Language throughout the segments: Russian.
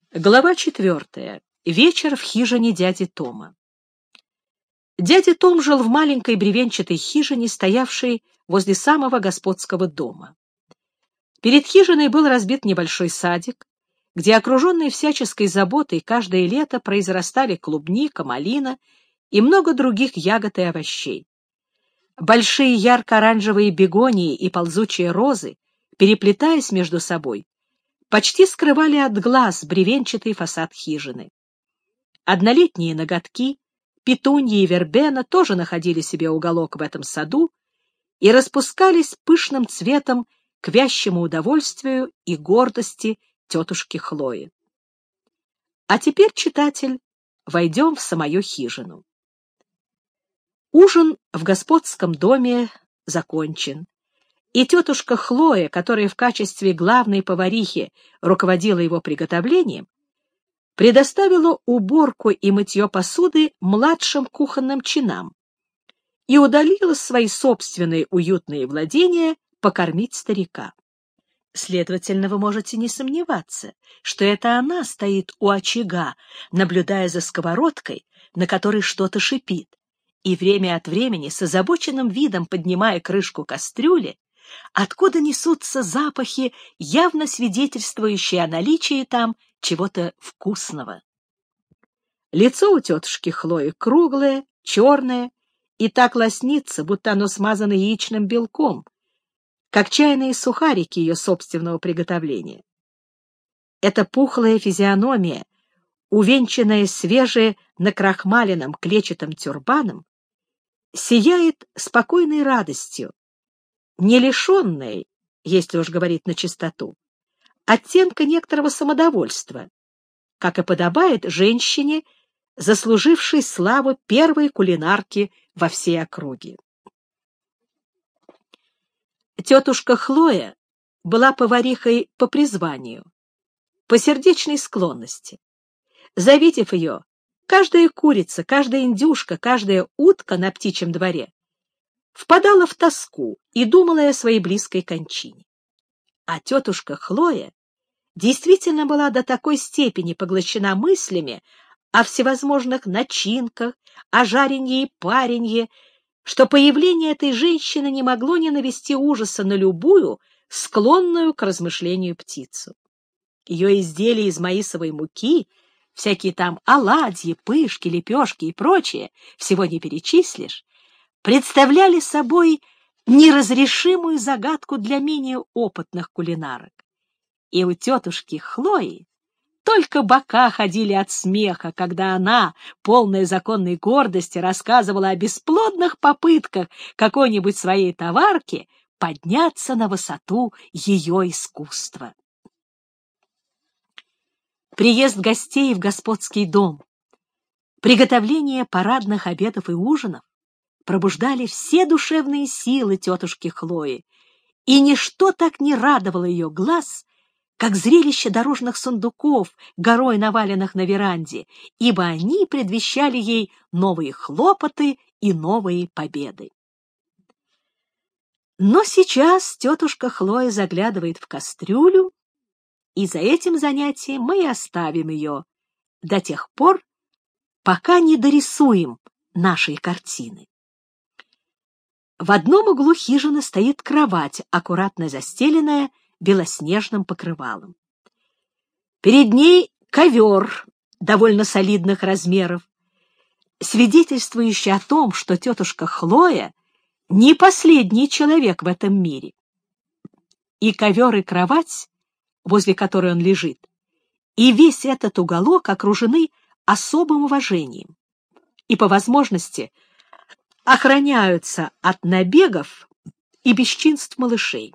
Глава 4. Вечер в хижине дяди Тома. Дядя Том жил в маленькой бревенчатой хижине, стоявшей возле самого господского дома. Перед хижиной был разбит небольшой садик, где, окруженные всяческой заботой, каждое лето произрастали клубника, малина и много других ягод и овощей. Большие ярко-оранжевые бегонии и ползучие розы, переплетаясь между собой, почти скрывали от глаз бревенчатый фасад хижины. Однолетние ноготки, петуньи и вербена тоже находили себе уголок в этом саду и распускались пышным цветом к вящему удовольствию и гордости тетушки Хлои. А теперь, читатель, войдем в самую хижину. Ужин в господском доме закончен, и тетушка Хлоя, которая в качестве главной поварихи руководила его приготовлением, предоставила уборку и мытье посуды младшим кухонным чинам и удалилась в свои собственные уютные владения покормить старика. Следовательно, вы можете не сомневаться, что это она стоит у очага, наблюдая за сковородкой, на которой что-то шипит, и время от времени с озабоченным видом поднимая крышку кастрюли, откуда несутся запахи, явно свидетельствующие о наличии там чего-то вкусного. Лицо у тетушки Хлои круглое, черное, и так лоснится, будто оно смазано яичным белком, как чайные сухарики ее собственного приготовления. Эта пухлая физиономия, увенчанная свежей накрахмаленным клетчатым тюрбаном, сияет спокойной радостью, не лишенной, если уж говорить на чистоту, оттенка некоторого самодовольства, как и подобает женщине, заслужившей славу первой кулинарки во всей округе. Тетушка Хлоя была поварихой по призванию, по сердечной склонности. Завидев ее, каждая курица, каждая индюшка, каждая утка на птичьем дворе впадала в тоску и думала о своей близкой кончине. А тетушка Хлоя действительно была до такой степени поглощена мыслями о всевозможных начинках, о жаренье и паренье, что появление этой женщины не могло не навести ужаса на любую, склонную к размышлению птицу. Ее изделия из маисовой муки, всякие там оладьи, пышки, лепешки и прочее, всего не перечислишь, представляли собой неразрешимую загадку для менее опытных кулинарок. И у тетушки Хлои только бока ходили от смеха, когда она, полная законной гордости, рассказывала о бесплодных попытках какой-нибудь своей товарки подняться на высоту ее искусства. Приезд гостей в господский дом, приготовление парадных обедов и ужинов пробуждали все душевные силы тетушки Хлои, и ничто так не радовало ее глаз, как зрелище дорожных сундуков, горой наваленных на веранде, ибо они предвещали ей новые хлопоты и новые победы. Но сейчас тетушка Хлоя заглядывает в кастрюлю, и за этим занятием мы и оставим ее до тех пор, пока не дорисуем нашей картины. В одном углу хижины стоит кровать, аккуратно застеленная белоснежным покрывалом. Перед ней ковер довольно солидных размеров, свидетельствующий о том, что тетушка Хлоя не последний человек в этом мире. И ковер, и кровать, возле которой он лежит, и весь этот уголок окружены особым уважением и, по возможности, охраняются от набегов и бесчинств малышей.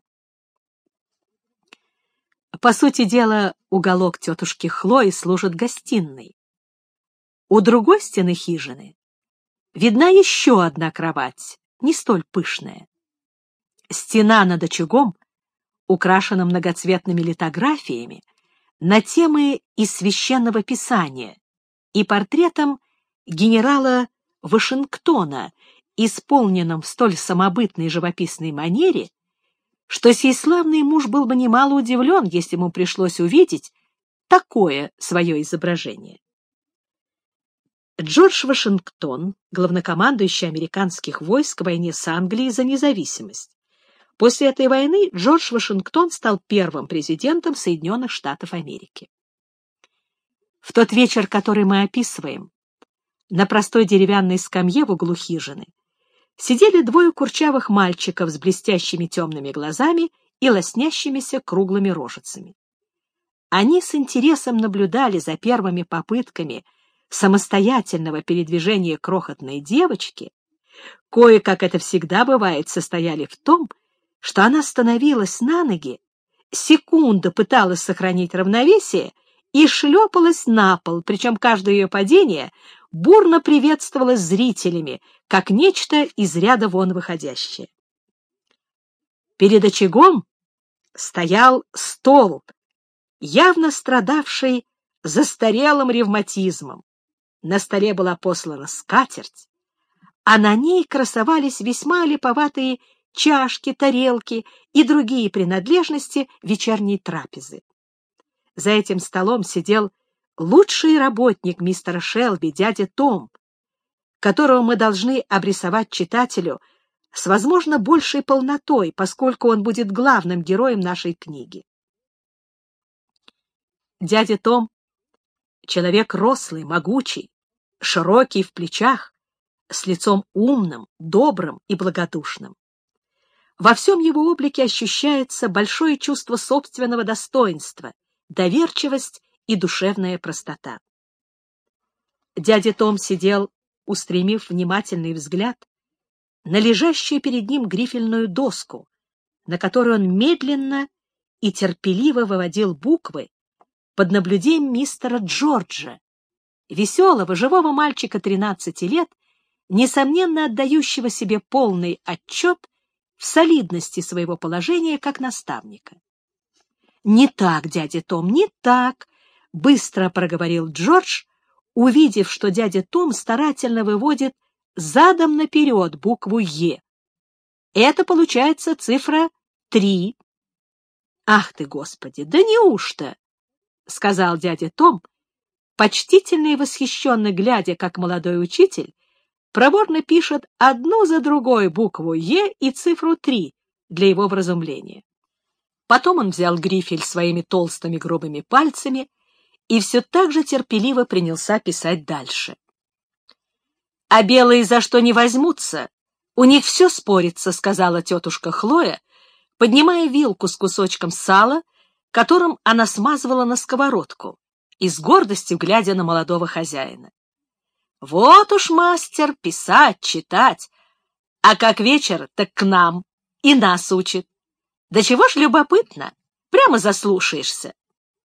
По сути дела, уголок тетушки Хлои служит гостиной. У другой стены хижины видна еще одна кровать, не столь пышная. Стена над очагом украшена многоцветными литографиями на темы из Священного Писания и портретом генерала Вашингтона, исполненном в столь самобытной живописной манере, что сей славный муж был бы немало удивлен, если ему пришлось увидеть такое свое изображение. Джордж Вашингтон, главнокомандующий американских войск в войне с Англией за независимость. После этой войны Джордж Вашингтон стал первым президентом Соединенных Штатов Америки. В тот вечер, который мы описываем, на простой деревянной скамье в углу хижины сидели двое курчавых мальчиков с блестящими темными глазами и лоснящимися круглыми рожицами. Они с интересом наблюдали за первыми попытками самостоятельного передвижения крохотной девочки, кое, как это всегда бывает, состояли в том, что она становилась на ноги, секунду пыталась сохранить равновесие и шлепалась на пол, причем каждое ее падение бурно приветствовалось зрителями, как нечто из ряда вон выходящее. Перед очагом стоял стол, явно страдавший застарелым ревматизмом. На столе была послана скатерть, а на ней красовались весьма липоватые чашки, тарелки и другие принадлежности вечерней трапезы. За этим столом сидел лучший работник мистера Шелби, дядя Том, которого мы должны обрисовать читателю с, возможно, большей полнотой, поскольку он будет главным героем нашей книги. Дядя Том — человек рослый, могучий, широкий в плечах, с лицом умным, добрым и благодушным. Во всем его облике ощущается большое чувство собственного достоинства, доверчивость и душевная простота. Дядя Том сидел, устремив внимательный взгляд на лежащую перед ним грифельную доску, на которой он медленно и терпеливо выводил буквы под наблюдением мистера Джорджа, веселого, живого мальчика 13 лет, несомненно отдающего себе полный отчет в солидности своего положения как наставника. «Не так, дядя Том, не так», — быстро проговорил Джордж, увидев, что дядя Том старательно выводит задом наперед букву «Е». Это получается цифра 3. «Ах ты, Господи, да неужто?» — сказал дядя Том, почтительно и восхищенно глядя, как молодой учитель проворно пишет одну за другой букву «Е» и цифру 3 для его вразумления. Потом он взял грифель своими толстыми грубыми пальцами и все так же терпеливо принялся писать дальше. «А белые за что не возьмутся? У них все спорится», — сказала тетушка Хлоя, поднимая вилку с кусочком сала, которым она смазывала на сковородку, и с гордостью глядя на молодого хозяина. «Вот уж мастер писать, читать, а как вечер, так к нам, и нас учит. Да чего ж любопытно, прямо заслушаешься».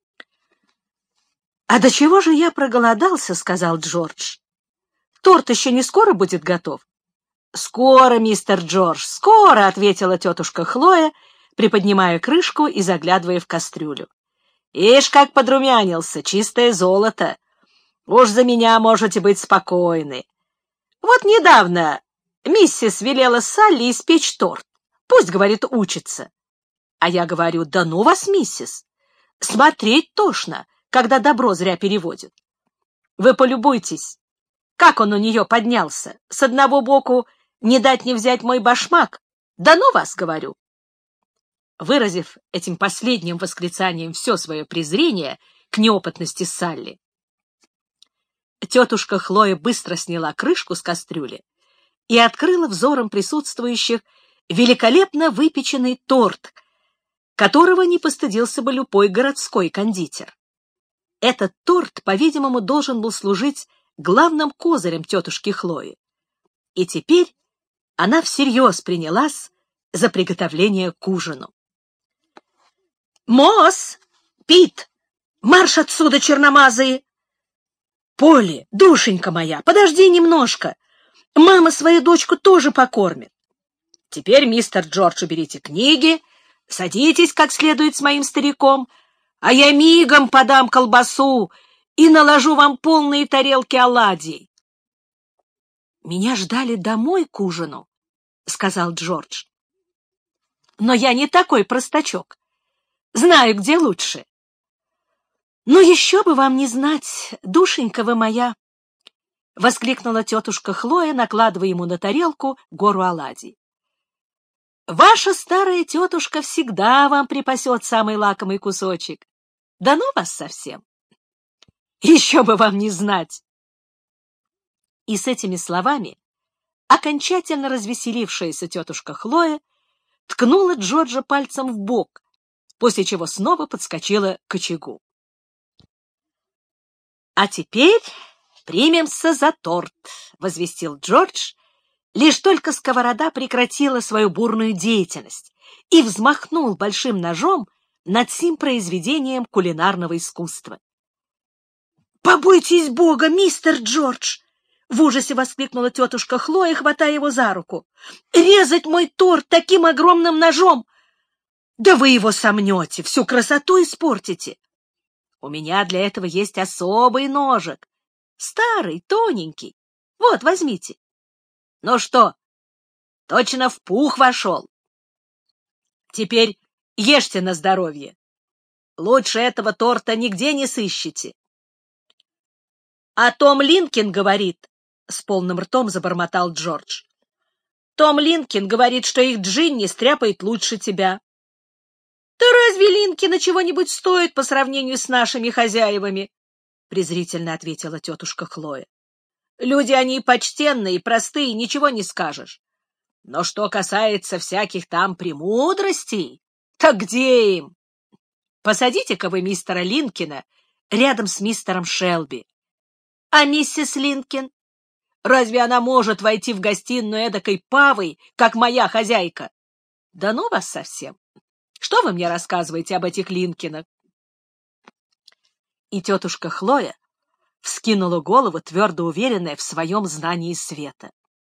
«А до чего же я проголодался?» — сказал Джордж. «Торт еще не скоро будет готов?» «Скоро, мистер Джордж, скоро», — ответила тетушка Хлоя, приподнимая крышку и заглядывая в кастрюлю. «Ишь, как подрумянился, чистое золото! Уж за меня можете быть спокойны. Вот недавно миссис велела Салли испечь торт. Пусть, говорит, учится. А я говорю, да ну вас, миссис, смотреть тошно, когда добро зря переводят. Вы полюбуйтесь, как он у нее поднялся. С одного боку не дать не взять мой башмак. Да ну вас, говорю». Выразив этим последним восклицанием все свое презрение к неопытности Салли, тетушка Хлоя быстро сняла крышку с кастрюли и открыла взором присутствующих великолепно выпеченный торт, которого не постыдился бы любой городской кондитер. Этот торт, по-видимому, должен был служить главным козырем тетушки Хлои. И теперь она всерьез принялась за приготовление к ужину. «Мосс! Пит! Марш отсюда, черномазые!» «Полли, душенька моя, подожди немножко. Мама свою дочку тоже покормит. Теперь, мистер Джордж, уберите книги, садитесь как следует с моим стариком, а я мигом подам колбасу и наложу вам полные тарелки оладий». «Меня ждали домой к ужину», — сказал Джордж. «Но я не такой простачок. Знаю, где лучше». «Ну, еще бы вам не знать, душенька вы моя!» — воскликнула тетушка Хлоя, накладывая ему на тарелку гору оладий. «Ваша старая тетушка всегда вам припасет самый лакомый кусочек. Да ну вас совсем! Еще бы вам не знать!» И с этими словами окончательно развеселившаяся тетушка Хлоя ткнула Джорджа пальцем в бок, после чего снова подскочила к очагу. «А теперь примемся за торт», — возвестил Джордж, лишь только сковорода прекратила свою бурную деятельность и взмахнул большим ножом над сим произведением кулинарного искусства. «Побойтесь Бога, мистер Джордж!» — в ужасе воскликнула тетушка Хлоя, хватая его за руку. «Резать мой торт таким огромным ножом! Да вы его сомнете, всю красоту испортите! У меня для этого есть особый ножик, старый, тоненький. Вот, возьмите. Ну что, точно в пух вошел? Теперь ешьте на здоровье. Лучше этого торта нигде не сыщете». «А Том Линкин говорит», — с полным ртом забормотал Джордж, «Том Линкин говорит, что их Джинни стряпает лучше тебя». «Да разве Линкина чего-нибудь стоит по сравнению с нашими хозяевами?» — презрительно ответила тетушка Хлоя. «Люди они почтенные, простые, ничего не скажешь. Но что касается всяких там премудростей, так где им? Посадите-ка вы мистера Линкина рядом с мистером Шелби. А миссис Линкин? Разве она может войти в гостиную эдакой павой, как моя хозяйка? Да ну вас совсем! Что вы мне рассказываете об этих Линкинах?» И тетушка Хлоя вскинула голову, твердо уверенная в своем знании света.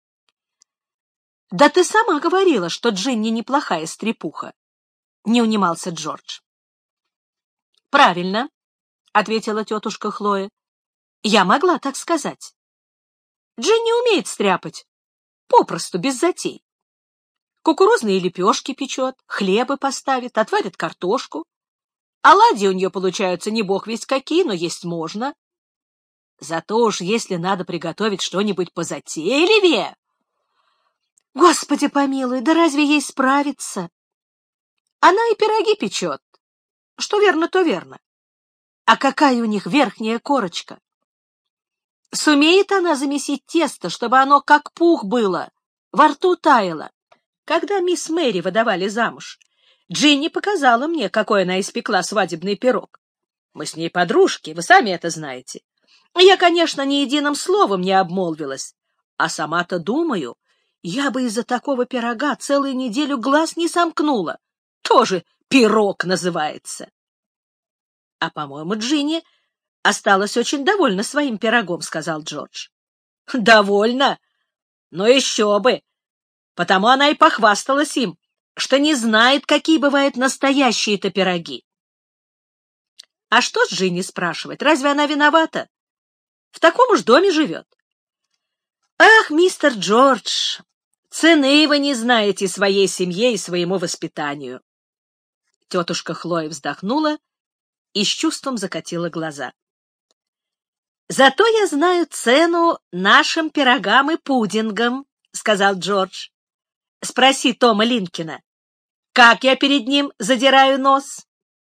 «Да ты сама говорила, что Джинни неплохая стряпуха», — не унимался Джордж. «Правильно», — ответила тетушка Хлоя. «Я могла так сказать. Джинни умеет стряпать, попросту, без затей. Кукурузные лепешки печет, хлебы поставит, отварит картошку. Оладьи у нее получаются не бог весть какие, но есть можно. Зато уж если надо приготовить что-нибудь позатейливее... Господи помилуй, да разве ей справиться? Она и пироги печет. Что верно, то верно. А какая у них верхняя корочка? Сумеет она замесить тесто, чтобы оно как пух было, во рту таяло. Когда мисс Мэри выдавали замуж, Джинни показала мне, какой она испекла свадебный пирог. Мы с ней подружки, вы сами это знаете. Я, конечно, ни единым словом не обмолвилась, а сама-то думаю, я бы из-за такого пирога целую неделю глаз не сомкнула. Тоже пирог называется. А, по-моему, Джинни осталась очень довольна своим пирогом, — сказал Джордж. — Довольна? Но еще бы! Потому она и похвасталась им, что не знает, какие бывают настоящие-то пироги. А что с Джинни спрашивать? Разве она виновата? В таком уж доме живет. Ах, мистер Джордж, цены вы не знаете своей семье и своему воспитанию. Тетушка Хлоя вздохнула и с чувством закатила глаза. Зато я знаю цену нашим пирогам и пудингам, — сказал Джордж. Спроси Тома Линкина, как я перед ним задираю нос.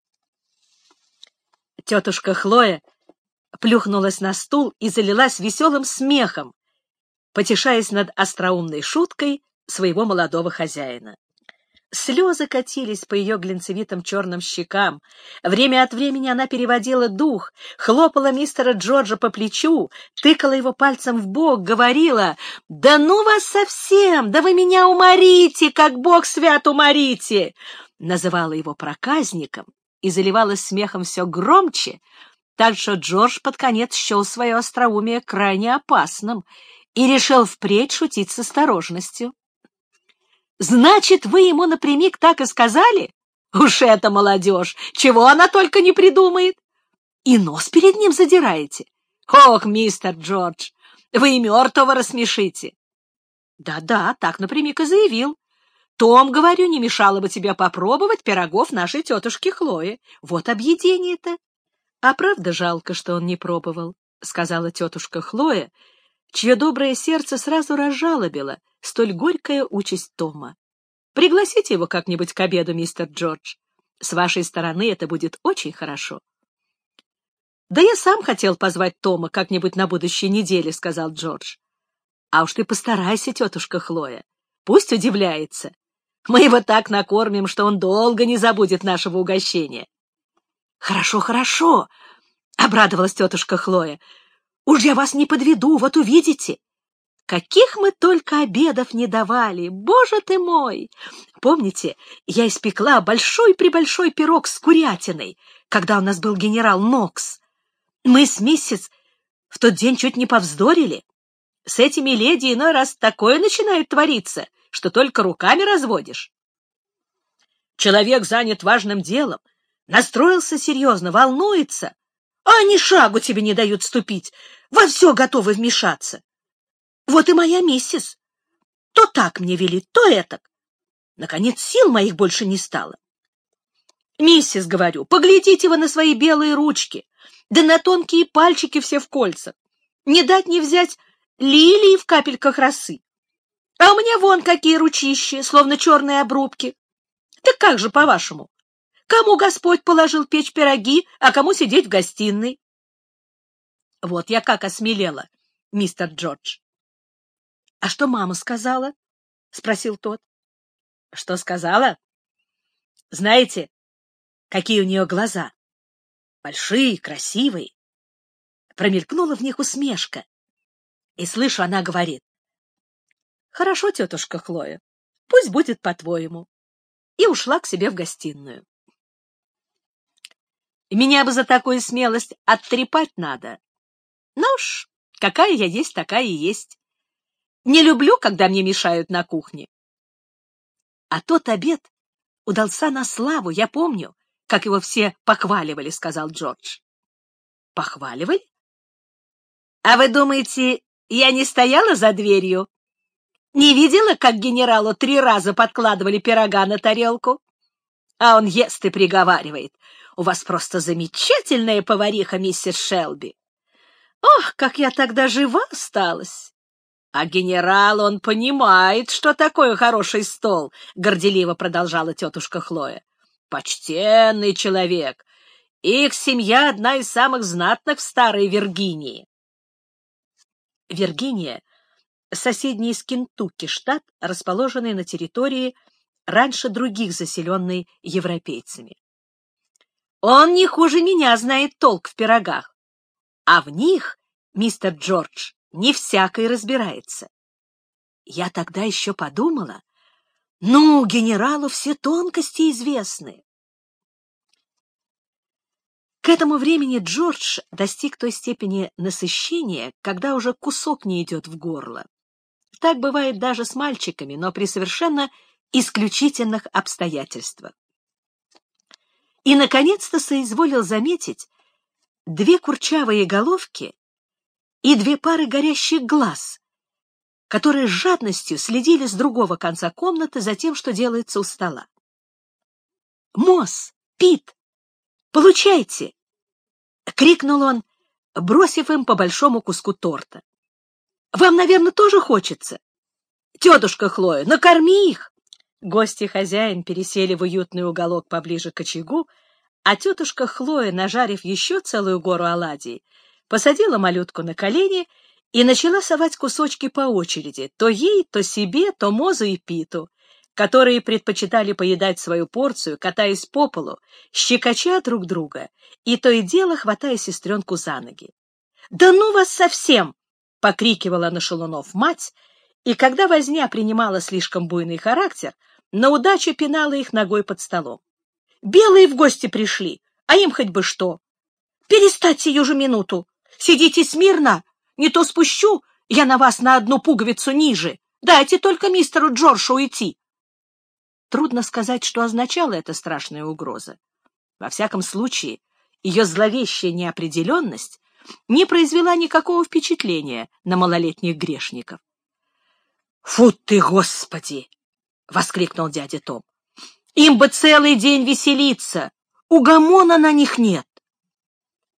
Тетушка Хлоя плюхнулась на стул и залилась веселым смехом, потешаясь над остроумной шуткой своего молодого хозяина. Слезы катились по ее глинцевитым черным щекам. Время от времени она переводила дух, хлопала мистера Джорджа по плечу, тыкала его пальцем в бок, говорила: «Да ну вас совсем! Да вы меня уморите, как Бог свят уморите!» Называла его проказником и заливалась смехом все громче, так что Джордж под конец счел свое остроумие крайне опасным и решил впредь шутить с осторожностью. «Значит, вы ему напрямик так и сказали? Уж это молодежь! Чего она только не придумает! И нос перед ним задираете! Ох, мистер Джордж, вы и мертвого рассмешите!» «Да-да, так напрямик и заявил. Том, говорю, не мешало бы тебе попробовать пирогов нашей тетушки Хлои. Вот объедение-то!» — А правда жалко, что он не пробовал, — сказала тетушка Хлоя, чье доброе сердце сразу разжалобило столь горькая участь Тома. — Пригласите его как-нибудь к обеду, мистер Джордж. С вашей стороны это будет очень хорошо. — Да я сам хотел позвать Тома как-нибудь на будущей неделе, — сказал Джордж. — А уж ты постарайся, тетушка Хлоя. Пусть удивляется. Мы его так накормим, что он долго не забудет нашего угощения. — Хорошо, хорошо, — обрадовалась тетушка Хлоя. — Уж я вас не подведу, вот увидите. Каких мы только обедов не давали, боже ты мой! Помните, я испекла большой-пребольшой пирог с курятиной, когда у нас был генерал Нокс. Мы с миссис в тот день чуть не повздорили. С этими леди иной раз такое начинает твориться, что только руками разводишь. Человек занят важным делом, настроился серьезно, волнуется, а они шагу тебе не дают ступить, во все готовы вмешаться. Вот и моя миссис. То так мне велит, то этак. Наконец, сил моих больше не стало. Миссис, говорю, поглядите вы на свои белые ручки, да на тонкие пальчики все в кольцах. Не дать не взять лилии в капельках росы. А у меня вон какие ручищи, словно черные обрубки. Так как же, по-вашему? Кому Господь положил печь пироги, а кому сидеть в гостиной? Вот я как осмелела, мистер Джордж. — А что мама сказала? — спросил тот. — Что сказала? Знаете, какие у нее глаза? Большие, красивые. Промелькнула в них усмешка. И слышу, она говорит: «Хорошо, тетушка Хлоя, пусть будет по-твоему». И ушла к себе в гостиную. Меня бы за такую смелость оттрепать надо. Ну уж, какая я есть, такая и есть. Не люблю, когда мне мешают на кухне. А тот обед удался на славу, я помню, как его все похваливали, — сказал Джордж. — Похваливали? А вы думаете, я не стояла за дверью? Не видела, как генералу 3 раза подкладывали пирога на тарелку? А он ест и приговаривает: «У вас просто замечательная повариха, миссис Шелби». Ох, как я тогда жива осталась! А генерал, он понимает, что такое хороший стол, — горделиво продолжала тетушка Хлоя. Почтенный человек. Их семья одна из самых знатных в старой Виргинии. Виргиния — соседний с Кентукки штат, расположенный на территории, раньше других заселенной европейцами. Он не хуже меня знает толк в пирогах, а в них мистер Джордж не всякий разбирается. Я тогда еще подумала, ну, генералу все тонкости известны. К этому времени Джордж достиг той степени насыщения, когда уже кусок не идет в горло. Так бывает даже с мальчиками, но при совершенно исключительных обстоятельствах. И, наконец-то, соизволил заметить 2 курчавые головки и 2 пары горящих глаз, которые с жадностью следили с другого конца комнаты за тем, что делается у стола. «Мосс! Пит! Получайте!» — крикнул он, бросив им по большому куску торта. «Вам, наверное, тоже хочется? Тетушка Хлоя, накорми их!» Гость и хозяин пересели в уютный уголок поближе к очагу, а тетушка Хлоя, нажарив еще целую гору оладий, посадила малютку на колени и начала совать кусочки по очереди, то ей, то себе, то Мозу и Питу, которые предпочитали поедать свою порцию, катаясь по полу, щекоча друг друга и то и дело хватая сестренку за ноги. «Да ну вас совсем!» — покрикивала на шалунов мать, и когда возня принимала слишком буйный характер, на удачу пинала их ногой под столом. «Белые в гости пришли, а им хоть бы что! Перестать сию же минуту! Сидите смирно, не то спущу я на вас на 1 пуговицу ниже! Дайте только мистеру Джорджу уйти!» Трудно сказать, что означала эта страшная угроза. Во всяком случае, ее зловещая неопределенность не произвела никакого впечатления на малолетних грешников. «Фу ты, Господи!» — воскликнул дядя Том. «Им бы целый день веселиться! Угомона на них нет!»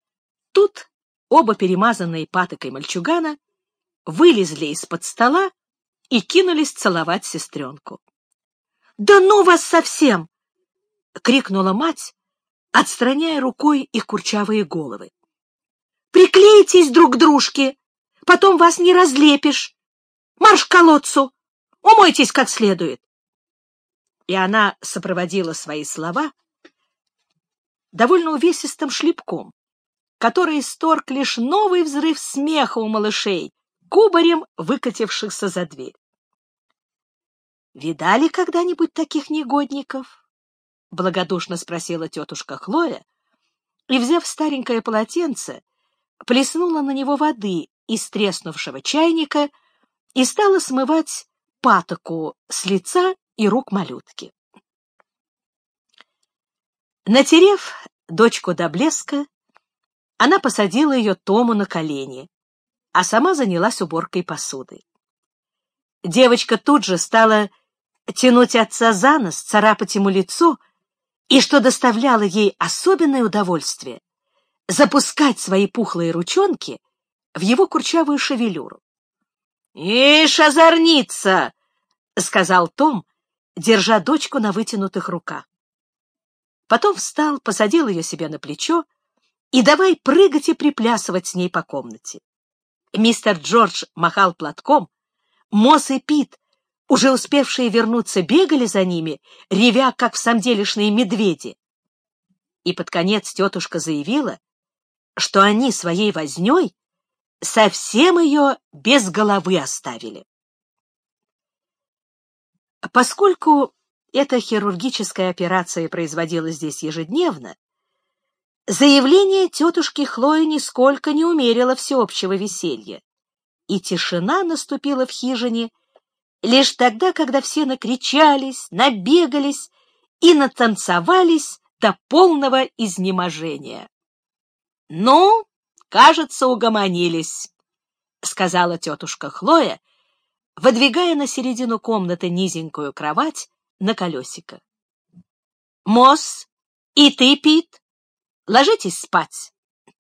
Тут оба перемазанные патокой мальчугана вылезли из-под стола и кинулись целовать сестренку. — Да ну вас совсем! — крикнула мать, отстраняя рукой их курчавые головы. — Приклейтесь друг к дружке, потом вас не разлепишь. Марш к колодцу, умойтесь как следует. И она сопроводила свои слова довольно увесистым шлепком, который исторг лишь новый взрыв смеха у малышей, кубарем выкатившихся за дверь. — Видали когда-нибудь таких негодников? — благодушно спросила тетушка Хлоя, и, взяв старенькое полотенце, плеснула на него воды из треснувшего чайника и стала смывать патоку с лица и рук малютки. Натерев дочку до блеска, она посадила ее Тому на колени, а сама занялась уборкой посуды. Девочка тут же стала тянуть отца за нос, царапать ему лицо, и, что доставляло ей особенное удовольствие, запускать свои пухлые ручонки в его курчавую шевелюру. — Ишь, озорница! — сказал Том, держа дочку на вытянутых руках. Потом встал, посадил ее себе на плечо и давай прыгать и приплясывать с ней по комнате. Мистер Джордж махал платком, Мосс и Пит, уже успевшие вернуться, бегали за ними, ревя, как всамделишные медведи. И под конец тетушка заявила, что они своей вознёй совсем ее без головы оставили. Поскольку эта хирургическая операция производилась здесь ежедневно, заявление тетушки Хлои нисколько не умерило всеобщего веселья, и тишина наступила в хижине лишь тогда, когда все накричались, набегались и натанцевались до полного изнеможения. — Ну, кажется, угомонились, — сказала тетушка Хлоя, выдвигая на середину комнаты низенькую кровать на колесико. — Мосс, и ты, Пит, ложитесь спать.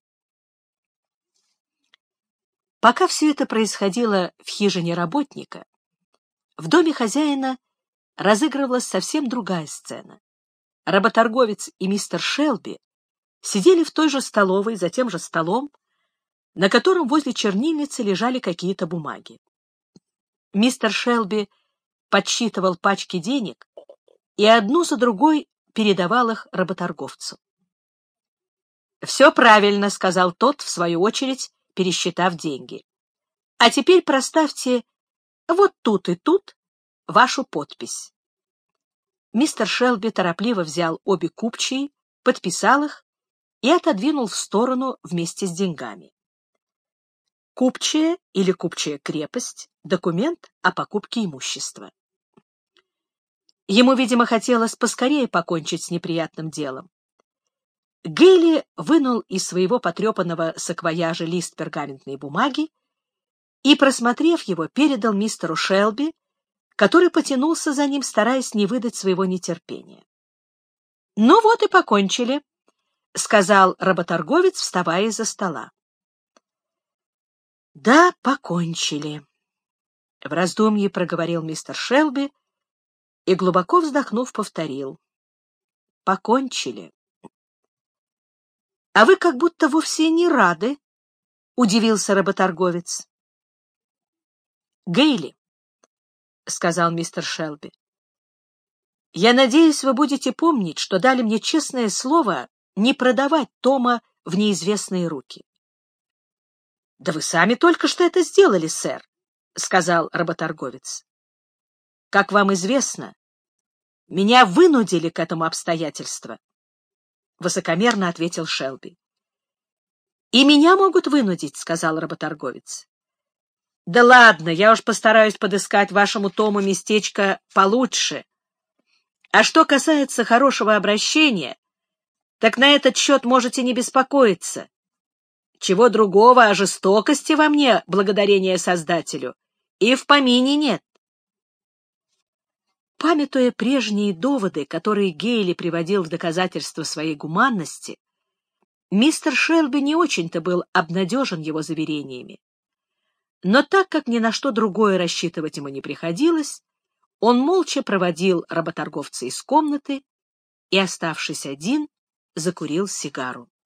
Пока все это происходило в хижине работника, в доме хозяина разыгрывалась совсем другая сцена. Работорговец и мистер Шелби сидели в той же столовой, за тем же столом, на котором возле чернильницы лежали какие-то бумаги. Мистер Шелби подсчитывал пачки денег и одну за другой передавал их работорговцу. — Все правильно, — сказал тот, в свою очередь, пересчитав деньги. — А теперь проставьте вот тут и тут вашу подпись. Мистер Шелби торопливо взял обе купчие, подписал их и отодвинул в сторону вместе с деньгами. Купчая или купчая крепость — документ о покупке имущества. Ему, видимо, хотелось поскорее покончить с неприятным делом. Гейли вынул из своего потрепанного саквояжа лист пергаментной бумаги и, просмотрев его, передал мистеру Шелби, который потянулся за ним, стараясь не выдать своего нетерпения. — Ну вот и покончили, — сказал работорговец, вставая из-за стола. — Да, покончили, — в раздумье проговорил мистер Шелби и, глубоко вздохнув, повторил. — Покончили. — А вы как будто вовсе не рады, — удивился работорговец. — Гейли, — сказал мистер Шелби, — я надеюсь, вы будете помнить, что дали мне честное слово не продавать Тома в неизвестные руки. — Да вы сами только что это сделали, сэр, — сказал работорговец. — Как вам известно, меня вынудили к этому обстоятельству, — высокомерно ответил Шелби. — И меня могут вынудить, — сказал работорговец. — Да ладно, я уж постараюсь подыскать вашему Тому местечко получше. А что касается хорошего обращения, так на этот счет можете не беспокоиться. Чего другого, а жестокости во мне, благодарение Создателю, и в помине нет. Памятуя прежние доводы, которые Гейли приводил в доказательство своей гуманности, Мистер Шелби не очень-то был обнадежен его заверениями. Но так как ни на что другое рассчитывать ему не приходилось, он молча проводил работорговца из комнаты и, оставшись один, закурил сигару.